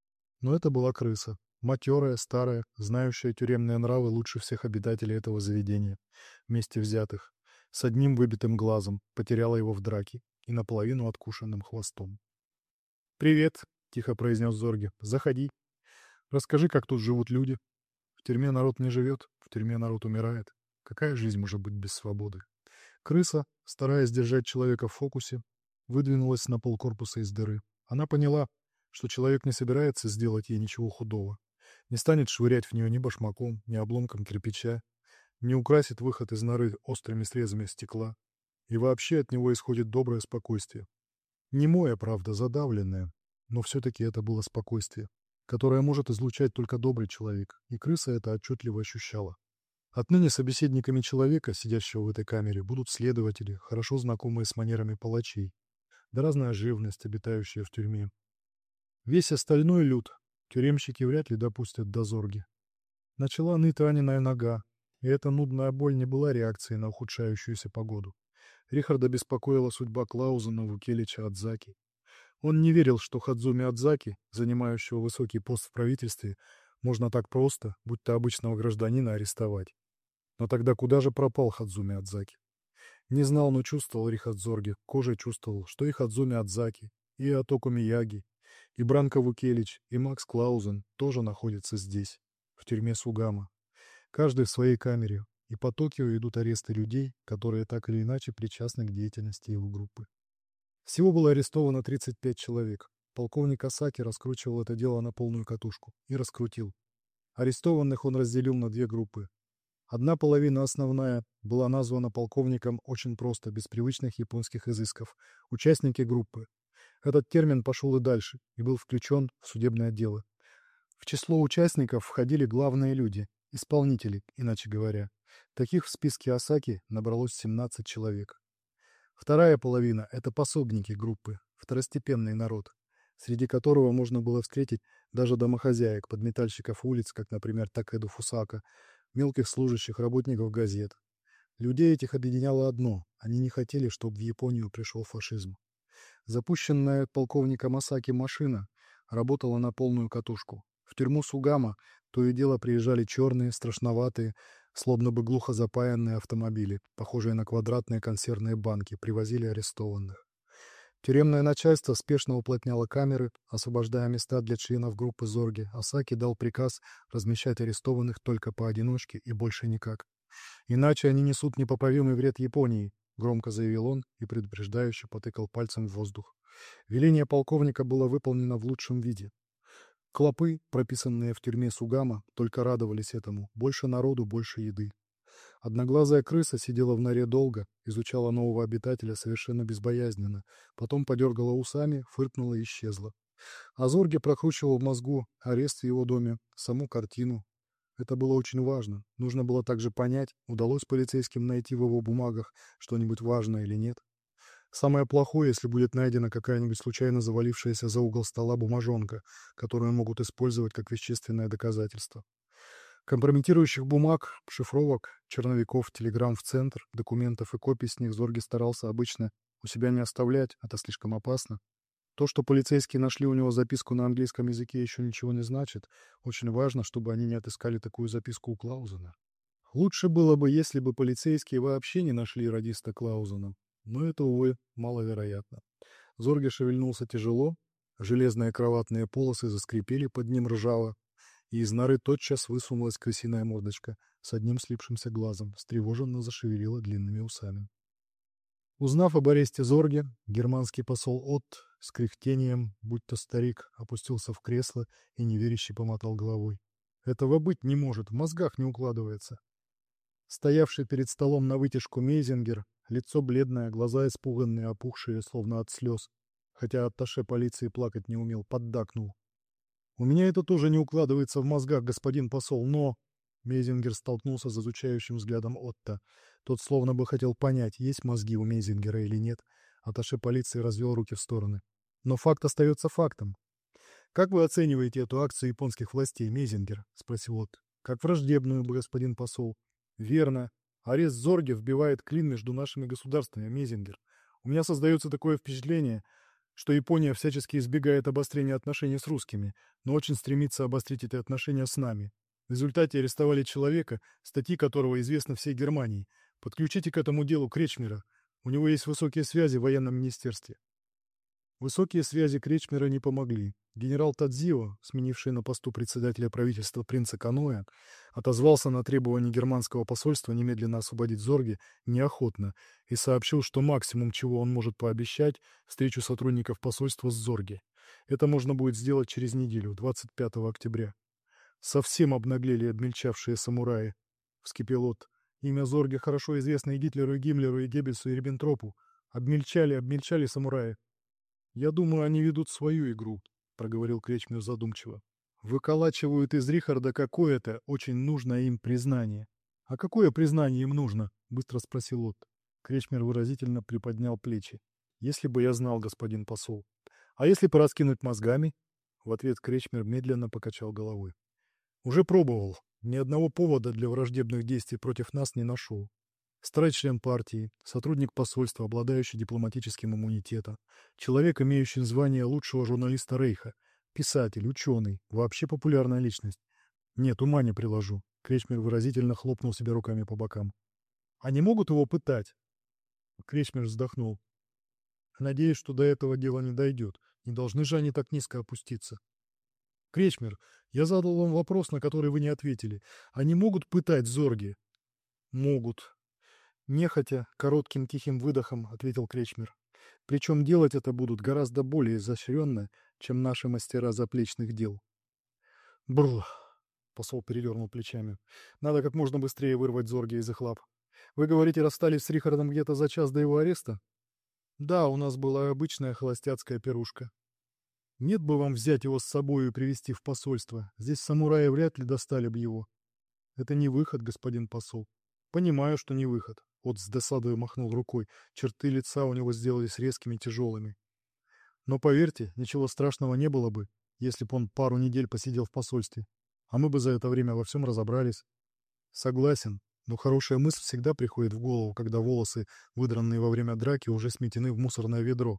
Но это была крыса, матерая, старая, знающая тюремные нравы лучше всех обитателей этого заведения, вместе взятых, с одним выбитым глазом, потеряла его в драке и наполовину откушенным хвостом. «Привет!» — тихо произнес Зорге. «Заходи. Расскажи, как тут живут люди. В тюрьме народ не живет, в тюрьме народ умирает. Какая жизнь может быть без свободы?» Крыса, стараясь держать человека в фокусе, выдвинулась на полкорпуса из дыры. Она поняла, что человек не собирается сделать ей ничего худого, не станет швырять в нее ни башмаком, ни обломком кирпича, не украсит выход из норы острыми срезами стекла. И вообще от него исходит доброе спокойствие. Немое, правда, задавленное, но все-таки это было спокойствие, которое может излучать только добрый человек, и крыса это отчетливо ощущала. Отныне собеседниками человека, сидящего в этой камере, будут следователи, хорошо знакомые с манерами палачей, да разная живность, обитающая в тюрьме. Весь остальной люд тюремщики вряд ли допустят до Зорги. Начала ныть раненая нога, и эта нудная боль не была реакцией на ухудшающуюся погоду. Рихарда беспокоила судьба Клаузена, Вукелича, Адзаки. Он не верил, что Хадзуми Адзаки, занимающего высокий пост в правительстве, можно так просто, будь то обычного гражданина, арестовать. Но тогда куда же пропал Хадзуми Адзаки? Не знал, но чувствовал Рихард Зорге, кожей чувствовал, что и Хадзуми Адзаки, и Атоко Мияги, и Бранко Вукелич, и Макс Клаузен тоже находятся здесь, в тюрьме Сугама. Каждый в своей камере, и по Токио идут аресты людей, которые так или иначе причастны к деятельности его группы. Всего было арестовано тридцать пять человек. Полковник Асаки раскручивал это дело на полную катушку. И раскрутил. Арестованных он разделил на две группы. Одна половина, основная, была названа полковником очень просто, без привычных японских изысков. Участники группы. Этот термин пошел и дальше, и был включен в судебное дело. В число участников входили главные люди, исполнители, иначе говоря. Таких в списке Асаки набралось семнадцать человек. Вторая половина – это пособники группы, второстепенный народ, среди которого можно было встретить даже домохозяек, подметальщиков улиц, как, например, Такэду Фусака, мелких служащих, работников газет. Людей этих объединяло одно – они не хотели, чтобы в Японию пришел фашизм. Запущенная полковником Асаки машина работала на полную катушку. В тюрьму Сугама то и дело приезжали черные, страшноватые, словно бы глухо запаянные автомобили, похожие на квадратные консервные банки, привозили арестованных. Тюремное начальство спешно уплотняло камеры, освобождая места для членов группы Зорги. Асаки дал приказ размещать арестованных только поодиночке и больше никак. «Иначе они несут непоправимый вред Японии», — громко заявил он и предупреждающе потыкал пальцем в воздух. Веление полковника было выполнено в лучшем виде. Клопы, прописанные в тюрьме Сугама, только радовались этому. Больше народу, больше еды. Одноглазая крыса сидела в норе долго, изучала нового обитателя совершенно безбоязненно, потом подергала усами, фыркнула и исчезла. А Зорге прокручивал в мозгу арест в его доме, саму картину. Это было очень важно. Нужно было также понять, удалось полицейским найти в его бумагах что-нибудь важное или нет. Самое плохое, если будет найдена какая-нибудь случайно завалившаяся за угол стола бумажонка, которую могут использовать как вещественное доказательство. Компрометирующих бумаг, шифровок, черновиков, телеграмм в центр, документов и копий с них Зорге старался обычно у себя не оставлять, это слишком опасно. То, что полицейские нашли у него записку на английском языке, еще ничего не значит. Очень важно, чтобы они не отыскали такую записку у Клаузена. Лучше было бы, если бы полицейские вообще не нашли радиста Клаузена. Но это, увы, маловероятно. Зорге шевельнулся тяжело, железные кроватные полосы заскрипели под ним ржаво, и из норы тотчас высунулась крысиная мордочка с одним слипшимся глазом, встревоженно зашевелила длинными усами. Узнав об аресте Зорге, германский посол Отт с кряхтением, будто старик, опустился в кресло и неверяще помотал головой. Этого быть не может, в мозгах не укладывается. Стоявший перед столом навытяжку Мейзингер, лицо бледное, глаза испуганные, опухшие, словно от слез, хотя атташе полиции плакать не умел, поддакнул. «У меня это тоже не укладывается в мозгах, господин посол, но...» Мейзингер столкнулся с изучающим взглядом Отто. Тот словно бы хотел понять, есть мозги у Мейзингера или нет. Атташе полиции развел руки в стороны. «Но факт остается фактом». «Как вы оцениваете эту акцию японских властей, Мейзингер?» — спросил Отто. «Как враждебную, господин посол». «Верно. Арест Зорге вбивает клин между нашими государствами, Мейзингер. У меня создается такое впечатление, что Япония всячески избегает обострения отношений с русскими, но очень стремится обострить эти отношения с нами. В результате арестовали человека, статьи которого известны всей Германии. Подключите к этому делу Кречмера. У него есть высокие связи в военном министерстве». Высокие связи Кречмера не помогли. Генерал Тадзио, сменивший на посту председателя правительства принца Каноэ, отозвался на требование германского посольства немедленно освободить Зорге неохотно и сообщил, что максимум, чего он может пообещать, встречу сотрудников посольства с Зорге. Это можно будет сделать через неделю, двадцать пятого октября. «Совсем обнаглели обмельчавшие самураи», — вскипел Отто. «Имя Зорге хорошо известно и Гитлеру, и Гиммлеру, и Геббельсу, и Риббентропу. Обмельчали, обмельчали самураи». «Я думаю, они ведут свою игру», — проговорил Кречмер задумчиво. «Выколачивают из Рихарда какое-то очень нужное им признание». «А какое признание им нужно?» — быстро спросил Отто. Кречмер выразительно приподнял плечи. «Если бы я знал, господин посол». «А если пораскинуть мозгами?» В ответ Кречмер медленно покачал головой. «Уже пробовал. Ни одного повода для враждебных действий против нас не нашел. Старый-член партии, сотрудник посольства, обладающий дипломатическим иммунитетом, человек, имеющий звание лучшего журналиста Рейха, писатель, ученый, вообще популярная личность. Нет, ума не приложу». Кречмер выразительно хлопнул себя руками по бокам. «Они могут его пытать?» Кречмер вздохнул. «Надеюсь, что до этого дела не дойдет. Не должны же они так низко опуститься». «Кречмер, я задал вам вопрос, на который вы не ответили. Они могут пытать Зорге?» «Могут». Нехотя, коротким тихим выдохом ответил Кречмер. «Причем делать это будут гораздо более изощренно, чем наши мастера заплечных дел». «Бррр!» — посол передернул плечами. «Надо как можно быстрее вырвать Зорге из их лап. Вы, говорите, расстались с Рихардом где-то за час до его ареста?» «Да, у нас была обычная холостяцкая пирушка». «Нет бы вам взять его с собой и привезти в посольство. Здесь самураи вряд ли достали бы его». «Это не выход, господин посол». «Понимаю, что не выход». От с досадой махнул рукой. Черты лица у него сделались резкими, тяжелыми. «Но поверьте, ничего страшного не было бы, если бы он пару недель посидел в посольстве. А мы бы за это время во всем разобрались». «Согласен, но хорошая мысль всегда приходит в голову, когда волосы, выдранные во время драки, уже сметены в мусорное ведро».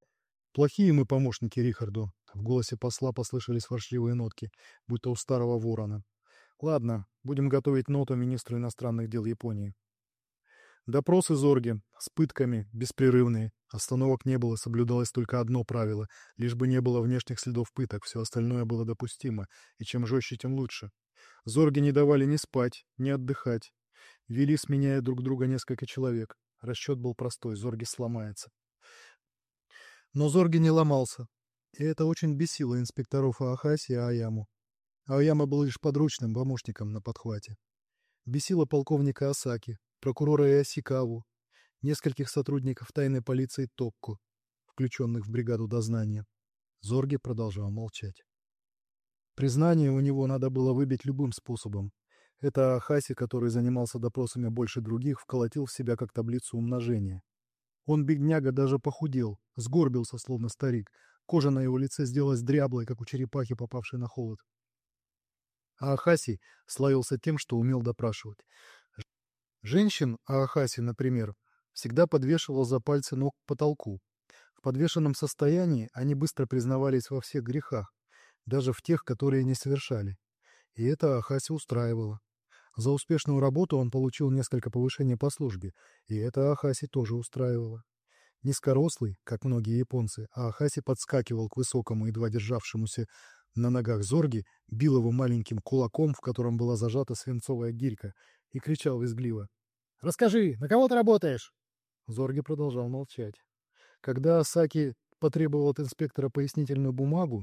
«Плохие мы помощники Рихарду», — в голосе посла послышались ворчливые нотки, будто у старого ворона. «Ладно, будем готовить ноту министру иностранных дел Японии». Допросы Зорге с пытками, беспрерывные. Остановок не было, соблюдалось только одно правило. Лишь бы не было внешних следов пыток, все остальное было допустимо, и чем жестче, тем лучше. Зорге не давали ни спать, ни отдыхать. Вели, сменяя друг друга несколько человек. Расчет был простой, Зорге сломается. Но Зорге не ломался. И это очень бесило инспекторов Аахаси и Аяму. Аяма был лишь подручным помощником на подхвате. Бесило полковника Асаки, прокурора Иосикаву, нескольких сотрудников тайной полиции Токку, включенных в бригаду дознания. Зорге продолжал молчать. Признание у него надо было выбить любым способом. Это Ахаси, который занимался допросами больше других, вколотил в себя как таблицу умножения. Он, бедняга, даже похудел, сгорбился, словно старик. Кожа на его лице сделалась дряблой, как у черепахи, попавшей на холод. А Ахаси славился тем, что умел допрашивать. Женщин, а Ахаси, например, всегда подвешивал за пальцы ног к потолку. В подвешенном состоянии они быстро признавались во всех грехах, даже в тех, которые не совершали. И это Ахаси устраивало. За успешную работу он получил несколько повышений по службе, и это Ахаси тоже устраивало. Низкорослый, как многие японцы, а Ахаси подскакивал к высокому, едва державшемуся на ногах Зорги, бил его маленьким кулаком, в котором была зажата свинцовая гирька, и кричал визгливо: «Расскажи, на кого ты работаешь?» Зорги продолжал молчать. Когда Асаки потребовал от инспектора пояснительную бумагу,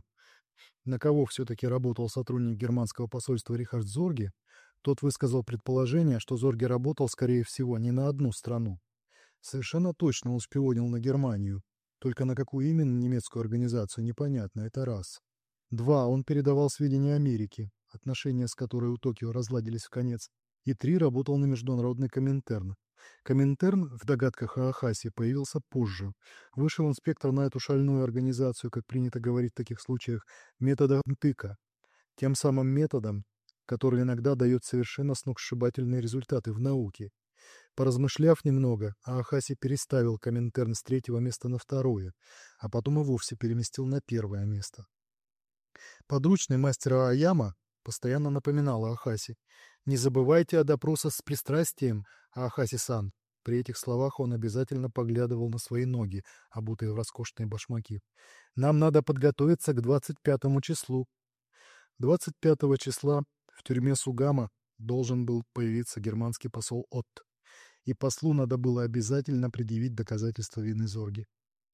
на кого все-таки работал сотрудник германского посольства Рихард Зорге, тот высказал предположение, что Зорге работал, скорее всего, не на одну страну. Совершенно точно он шпионил на Германию. Только на какую именно немецкую организацию, непонятно, это раз. Два, он передавал сведения Америке, отношения с которой у Токио разладились в конец. И три, работал на международный Коминтерн. Коминтерн в догадках о Ахасе появился позже. Вышел инспектор на эту шальную организацию, как принято говорить в таких случаях, методом тыка. Тем самым методом, который иногда дает совершенно сногсшибательные результаты в науке. Поразмышляв немного, Ахаси переставил Коминтерн с третьего места на второе, а потом и вовсе переместил на первое место. Подручный мастера Аяма постоянно напоминал Ахаси: «Не забывайте о допросах с пристрастием, Ахаси-сан». При этих словах он обязательно поглядывал на свои ноги, обутые в роскошные башмаки. «Нам надо подготовиться к двадцать пятому числу». двадцать пятого числа в тюрьме Сугама должен был появиться германский посол Отт, и послу надо было обязательно предъявить доказательства вины Зорги.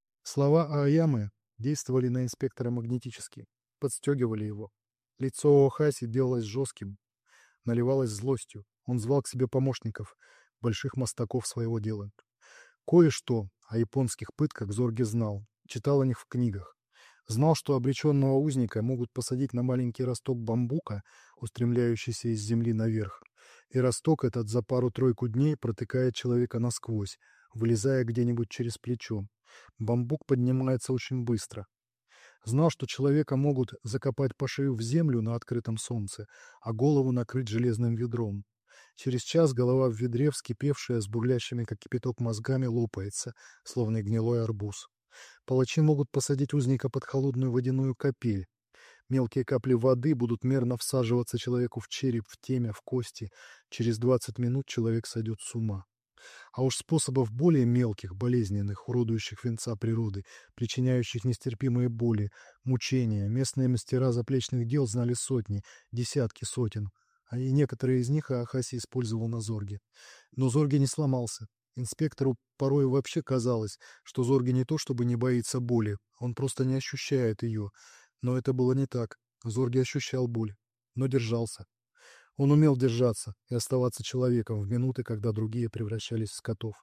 Слова Аямы действовали на инспектора магнетически, подстегивали его. Лицо Охаси делалось жестким, наливалось злостью. Он звал к себе помощников, больших мастаков своего дела. Кое-что о японских пытках Зорге знал, читал о них в книгах. Знал, что обреченного узника могут посадить на маленький росток бамбука, устремляющийся из земли наверх. И росток этот за пару-тройку дней протыкает человека насквозь, вылезая где-нибудь через плечо. Бамбук поднимается очень быстро. Знал, что человека могут закопать по шею в землю на открытом солнце, а голову накрыть железным ведром. Через час голова в ведре, вскипевшая с бурлящими, как кипяток, мозгами, лопается, словно гнилой арбуз. Палачи могут посадить узника под холодную водяную капель. Мелкие капли воды будут мерно всаживаться человеку в череп, в темя, в кости. Через двадцать минут человек сойдет с ума. А уж способов более мелких, болезненных, уродующих венца природы, причиняющих нестерпимые боли, мучения, местные мастера заплечных дел знали сотни, десятки сотен, а и некоторые из них Ахаси использовал на Зорге. Но Зорге не сломался. Инспектору порой вообще казалось, что Зорге не то чтобы не боится боли, он просто не ощущает ее. Но это было не так. Зорге ощущал боль, но держался. Он умел держаться и оставаться человеком в минуты, когда другие превращались в скотов.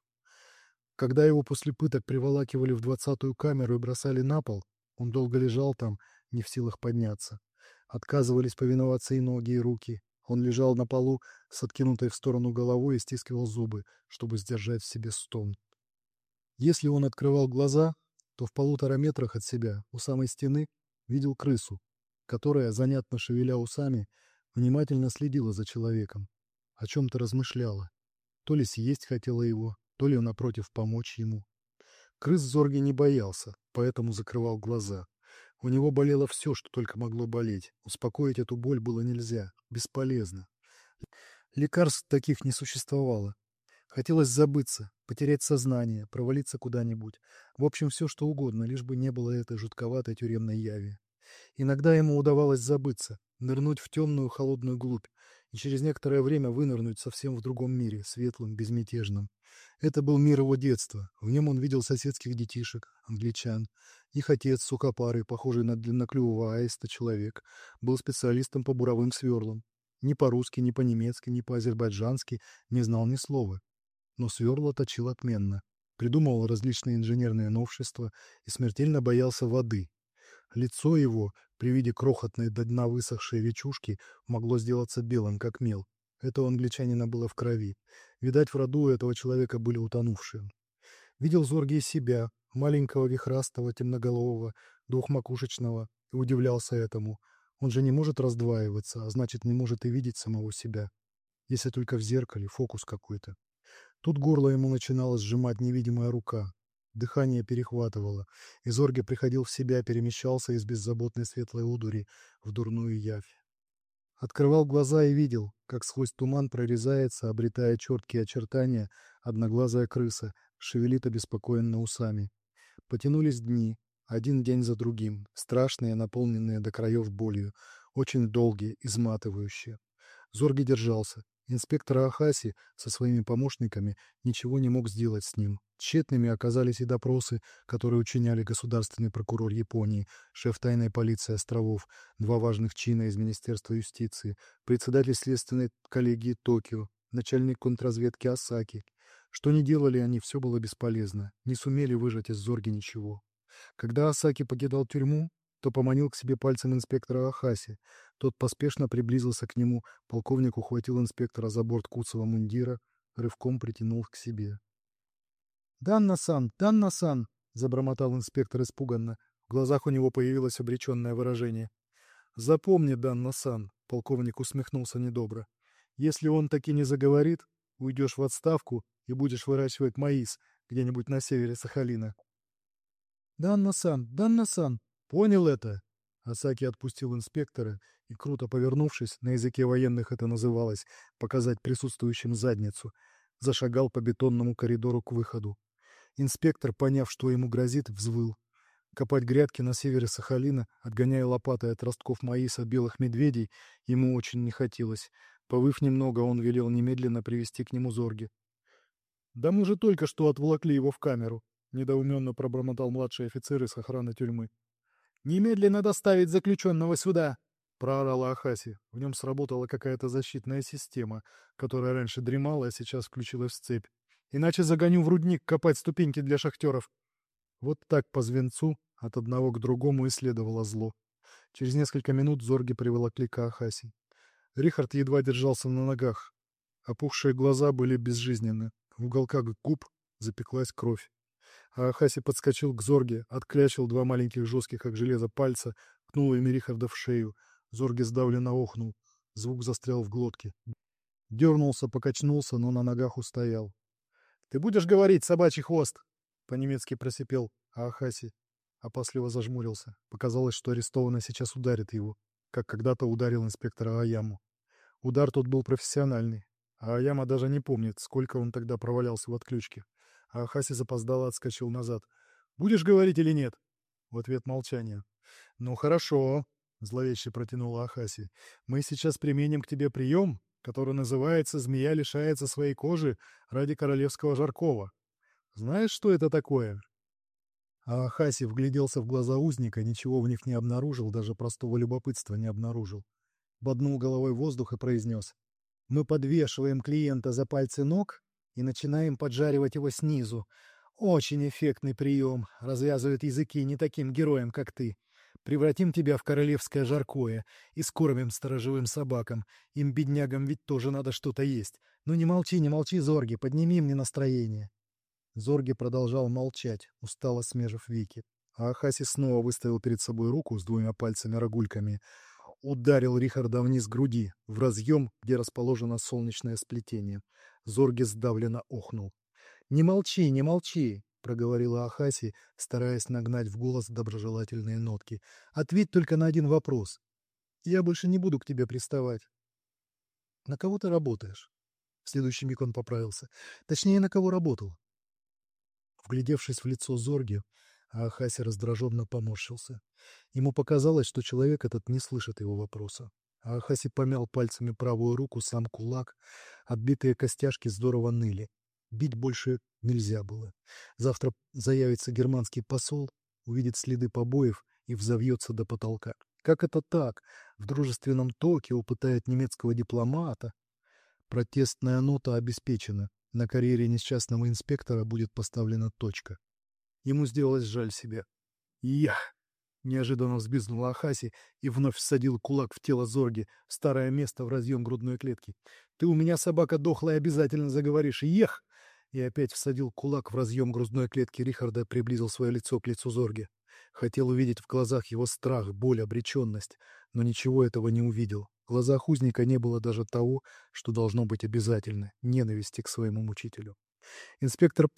Когда его после пыток приволакивали в двадцатую камеру и бросали на пол, он долго лежал там, не в силах подняться. Отказывались повиноваться и ноги, и руки. Он лежал на полу с откинутой в сторону головой и стискивал зубы, чтобы сдержать в себе стон. Если он открывал глаза, то в полутора метрах от себя, у самой стены, видел крысу, которая, занятно шевеля усами, внимательно следила за человеком, о чем-то размышляла. То ли съесть хотела его, то ли, напротив, помочь ему. Крыс Зорге не боялся, поэтому закрывал глаза. У него болело все, что только могло болеть. Успокоить эту боль было нельзя, бесполезно. Лекарств таких не существовало. Хотелось забыться, потерять сознание, провалиться куда-нибудь. В общем, все, что угодно, лишь бы не было этой жутковатой тюремной яви. Иногда ему удавалось забыться, нырнуть в темную холодную глубь и через некоторое время вынырнуть совсем в другом мире, светлым, безмятежным. Это был мир его детства. В нем он видел соседских детишек, англичан. Их отец, сухопарый, похожий на длинноклювого аиста человек, был специалистом по буровым сверлам. Ни по-русски, ни по-немецки, ни по-азербайджански не знал ни слова. Но сверла точил отменно. Придумывал различные инженерные новшества и смертельно боялся воды. Лицо его, при виде крохотной до дна высохшей речушки, могло сделаться белым, как мел. Это у англичанина было в крови. Видать, в роду у этого человека были утонувшие. Видел Зорге и себя, маленького вихрастого, темноголового, двухмакушечного, и удивлялся этому. Он же не может раздваиваться, а значит, не может и видеть самого себя. Если только в зеркале, фокус какой-то. Тут горло ему начинала сжимать невидимая рука. Дыхание перехватывало, и Зорге приходил в себя, перемещался из беззаботной светлой удури в дурную явь. Открывал глаза и видел, как сквозь туман прорезается, обретая четкие очертания, одноглазая крыса, шевелит обеспокоенно усами. Потянулись дни, один день за другим, страшные, наполненные до краев болью, очень долгие, изматывающие. Зорге держался. Инспектор Ахаси со своими помощниками ничего не мог сделать с ним. Тщетными оказались и допросы, которые учиняли государственный прокурор Японии, шеф тайной полиции островов, два важных чина из Министерства юстиции, председатель следственной коллегии Токио, начальник контрразведки Осаки. Что ни делали они, все было бесполезно, не сумели выжать из Зорги ничего. Когда Осаки покидал тюрьму, то поманил к себе пальцем инспектора Ахаси. Тот поспешно приблизился к нему, полковник ухватил инспектора за борт куцого мундира, рывком притянул к себе. «Данна-сан, Данна-сан!» — забормотал инспектор испуганно. В глазах у него появилось обреченное выражение. «Запомни, Данна-сан!» — полковник усмехнулся недобро. «Если он таки не заговорит, уйдешь в отставку и будешь выращивать маис где-нибудь на севере Сахалина». «Данна-сан, Данна-сан! Понял это?» Асаки отпустил инспектора и, круто повернувшись, на языке военных это называлось, показать присутствующим задницу, зашагал по бетонному коридору к выходу. Инспектор, поняв, что ему грозит, взвыл. Копать грядки на севере Сахалина, отгоняя лопатой от ростков маиса белых медведей, ему очень не хотелось. Повыв немного, он велел немедленно привести к нему Зорги. «Да мы же только что отволокли его в камеру», — недоуменно пробормотал младший офицер из охраны тюрьмы. «Немедленно доставить заключенного сюда!» — проорала Ахаси. В нем сработала какая-то защитная система, которая раньше дремала, а сейчас включилась в цепь. «Иначе загоню в рудник копать ступеньки для шахтеров». Вот так по звенцу от одного к другому и следовало зло. Через несколько минут Зорги приволокли к Ахаси. Рихард едва держался на ногах. Опухшие глаза были безжизненны. В уголках губ запеклась кровь. А Ахаси подскочил к Зорге, отклячил два маленьких жестких, как железо, пальца, ткнул ими Рихарда в шею. Зорге сдавленно охнул. Звук застрял в глотке. Дернулся, покачнулся, но на ногах устоял. «Ты будешь говорить, собачий хвост?» — по-немецки просипел Аахаси. Опасливо зажмурился. Показалось, что арестованный сейчас ударит его, как когда-то ударил инспектора Аяму. Удар тот был профессиональный. А Аяма даже не помнит, сколько он тогда провалялся в отключке. А Ахаси запоздало отскочил назад. «Будешь говорить или нет?» В ответ молчание. «Ну хорошо», — зловеще протянула Ахаси. «Мы сейчас применим к тебе прием, который называется «Змея лишается своей кожи ради королевского жаркого». Знаешь, что это такое?» А Ахаси вгляделся в глаза узника, ничего в них не обнаружил, даже простого любопытства не обнаружил. Боднул головой воздух и произнес. «Мы подвешиваем клиента за пальцы ног и начинаем поджаривать его снизу. Очень эффектный прием, развязывает языки не таким героям, как ты. Превратим тебя в королевское жаркое и скормим сторожевым собакам. Им, беднягам, ведь тоже надо что-то есть. Ну не молчи, не молчи, Зорги, подними мне настроение». Зорги продолжал молчать, устало смежив веки. А Ахаси снова выставил перед собой руку с двумя пальцами-рогульками, ударил Рихарда вниз груди, в разъем, где расположено солнечное сплетение. Зорги сдавленно охнул. «Не молчи, не молчи!» — проговорила Ахаси, стараясь нагнать в голос доброжелательные нотки. «Ответь только на один вопрос. Я больше не буду к тебе приставать. На кого ты работаешь?» В следующий миг он поправился. «Точнее, на кого работал?» Вглядевшись в лицо Зорги, Аахаси раздраженно поморщился. Ему показалось, что человек этот не слышит его вопроса. Аахаси помял пальцами правую руку, сам кулак. Отбитые костяшки здорово ныли. Бить больше нельзя было. Завтра заявится германский посол, увидит следы побоев и взовьется до потолка. Как это так? В дружественном Токио пытают немецкого дипломата. Протестная нота обеспечена. На карьере несчастного инспектора будет поставлена точка. Ему сделалось жаль себя. «Ях!» — неожиданно взбизнула Ахаси и вновь всадил кулак в тело Зорги, в старое место в разъем грудной клетки. «Ты у меня, собака дохлая, обязательно заговоришь! Ех!» И опять всадил кулак в разъем грудной клетки Рихарда, приблизил свое лицо к лицу Зорги. Хотел увидеть в глазах его страх, боль, обреченность, но ничего этого не увидел. В глазах узника не было даже того, что должно быть обязательно — ненависти к своему мучителю. Инспектор понял,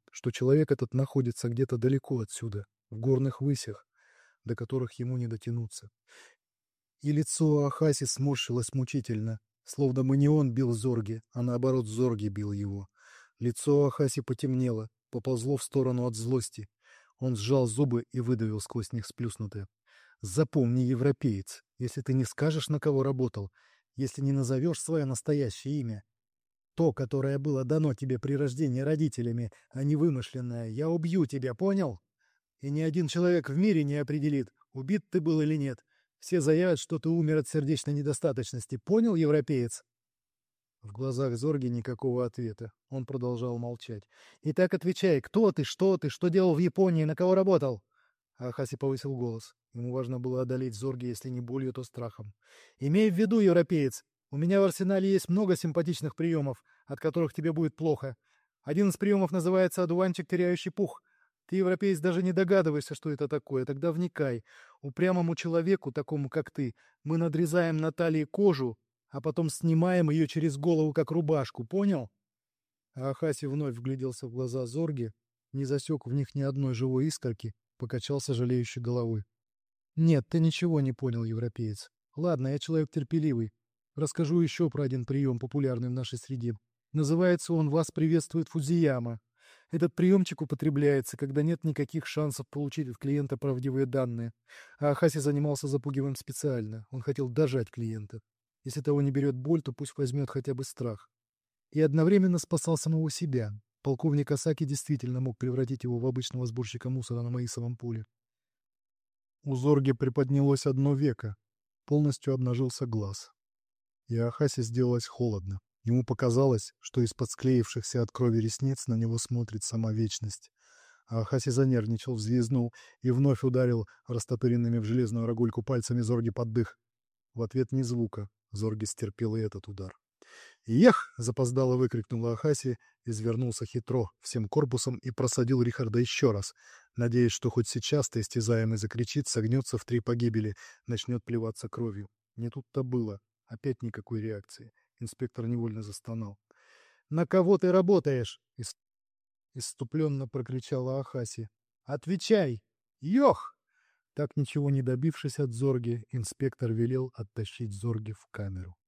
что человек этот находится где-то далеко отсюда, в горных высях, до которых ему не дотянуться. И лицо Ахаси сморщилось мучительно, словно бы не он бил Зорги, а наоборот Зорги бил его. Лицо Ахаси потемнело, поползло в сторону от злости. Он сжал зубы и выдавил сквозь них сплюснутое: «Запомни, европеец, если ты не скажешь, на кого работал, если не назовешь свое настоящее имя, то, которое было дано тебе при рождении родителями, а не вымышленное, я убью тебя, понял? И ни один человек в мире не определит, убит ты был или нет. Все заявят, что ты умер от сердечной недостаточности. Понял, европеец?» В глазах Зорги никакого ответа. Он продолжал молчать. «Итак, отвечай, кто ты, что ты, что делал в Японии, на кого работал?» Ахаси повысил голос. Ему важно было одолеть Зорги, если не болью, то страхом. «Имей в виду, европеец, у меня в арсенале есть много симпатичных приемов, от которых тебе будет плохо. Один из приемов называется «одуванчик, теряющий пух». Ты, европеец, даже не догадываешься, что это такое. Тогда вникай. Упрямому человеку, такому как ты, мы надрезаем на талии кожу, а потом снимаем ее через голову, как рубашку. Понял?» А Ахаси вновь вгляделся в глаза Зорги, не засек в них ни одной живой искорки, покачал сожалеющей головой. «Нет, ты ничего не понял, европеец. Ладно, я человек терпеливый. Расскажу еще про один прием, популярный в нашей среде. Называется он «Вас приветствует Фудзияма». Этот приемчик употребляется, когда нет никаких шансов получить от клиента правдивые данные. А Ахаси занимался запугиванием специально. Он хотел дожать клиента. Если того не берет боль, то пусть возьмет хотя бы страх. И одновременно спасал самого себя. Полковник Асаки действительно мог превратить его в обычного сборщика мусора на Маисовом поле. У Зорги приподнялось одно веко. Полностью обнажился глаз. И Ахаси сделалось холодно. Ему показалось, что из-под склеившихся от крови ресниц на него смотрит сама вечность. А Ахаси занервничал, взвизнул и вновь ударил растопыренными в железную рогульку пальцами Зорги под дых. В ответ ни звука. Зорги стерпел и этот удар. «Ех!» — запоздало выкрикнула Ахаси, извернулся хитро, всем корпусом и просадил Рихарда еще раз, надеясь, что хоть сейчас-то истязаемый закричит, согнется в три погибели, начнет плеваться кровью. Не тут-то было. Опять никакой реакции. Инспектор невольно застонал. «На кого ты работаешь?» — ис... исступленно прокричала Ахаси. «Отвечай! Йох!» Так ничего не добившись от Зорги, инспектор велел оттащить Зорги в камеру.